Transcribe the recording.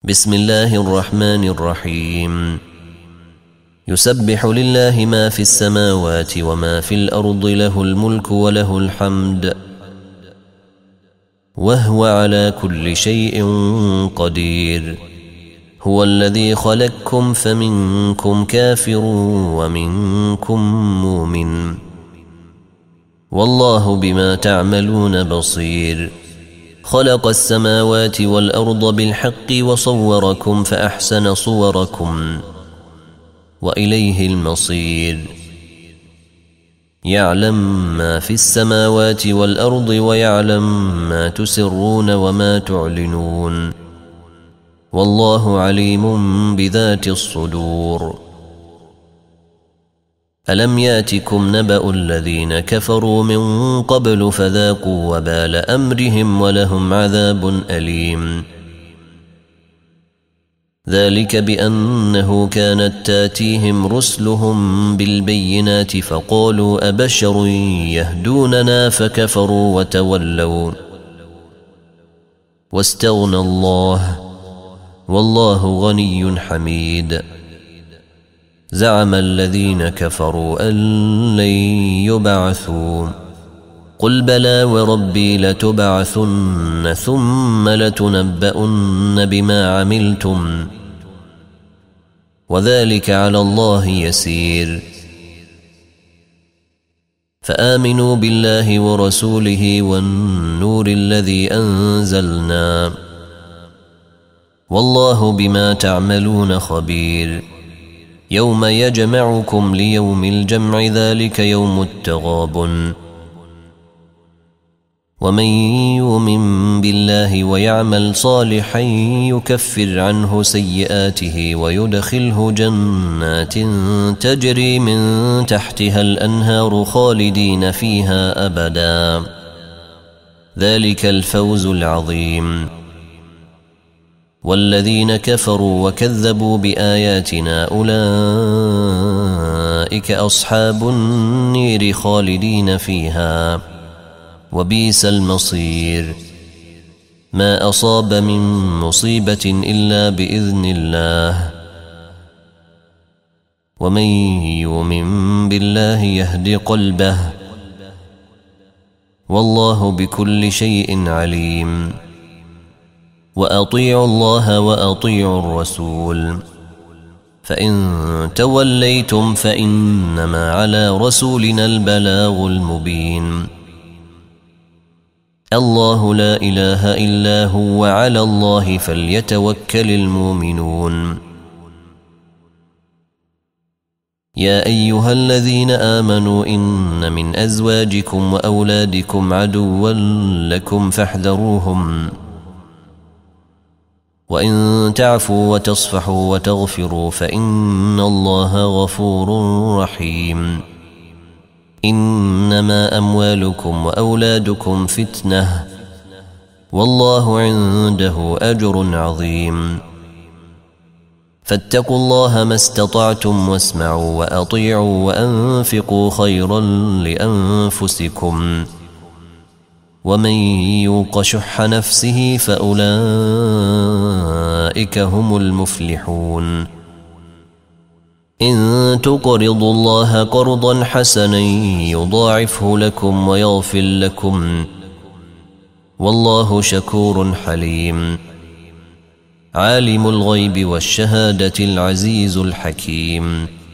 بسم الله الرحمن الرحيم. يسبح لله ما في السماوات وما في الأرض، له الملك وله الحمد وهو على كل شيء قدير. هو الذي خلقكم فمنكم كافر ومنكم مؤمن، والله بما تعملون بصير. خلق السماوات والأرض بالحق وصوركم فأحسن صوركم وإليه المصير. يعلم ما في السماوات والأرض ويعلم ما تسرون وما تعلنون، والله عليم بذات الصدور. ألم ياتكم نبأ الذين كفروا من قبل فذاقوا وبال أمرهم ولهم عذاب أليم. ذلك بأنه كانت تاتيهم رسلهم بالبينات فقالوا أبشر يهدوننا فكفروا وتولوا واستغنى الله والله غني حميد. زعم الذين كفروا أن لن يبعثوا، قل بلى وربي لتبعثن ثم لتنبؤن بما عملتم وذلك على الله يسير. فآمنوا بالله ورسوله والنور الذي أنزلنا، والله بما تعملون خبير. يوم يجمعكم ليوم الجمع، ذلك يوم التغابن. ومن يؤمن بالله ويعمل صالحا يكفر عنه سيئاته ويدخله جنات تجري من تحتها الأنهار خالدين فيها أبدا، ذلك الفوز العظيم. والذين كفروا وكذبوا بآياتنا أولئك أصحاب النير خالدين فيها وبئس المصير. ما أصاب من مصيبة إلا بإذن الله، ومن يؤمن بالله يهد قلبه، والله بكل شيء عليم. وأطيعوا الله وأطيعوا الرسول، فإن توليتم فإنما على رسولنا البلاغ المبين. الله لا إله إلا هو، وعلى الله فليتوكل المؤمنون. يا أيها الذين آمنوا إن من أزواجكم وأولادكم عدوا لكم فاحذروهم، وإن تعفوا وتصفحوا وتغفروا فإن الله غفور رحيم. إنما أموالكم وأولادكم فتنة، والله عنده أجر عظيم. فاتقوا الله ما استطعتم واسمعوا وأطيعوا وأنفقوا خيرا لأنفسكم، ومن يوق شح نفسه فأولئك هم المفلحون. إن تقرضوا الله قرضا حسنا يضاعفه لكم ويغفر لكم، والله شكور حليم. عالم الغيب والشهادة العزيز الحكيم.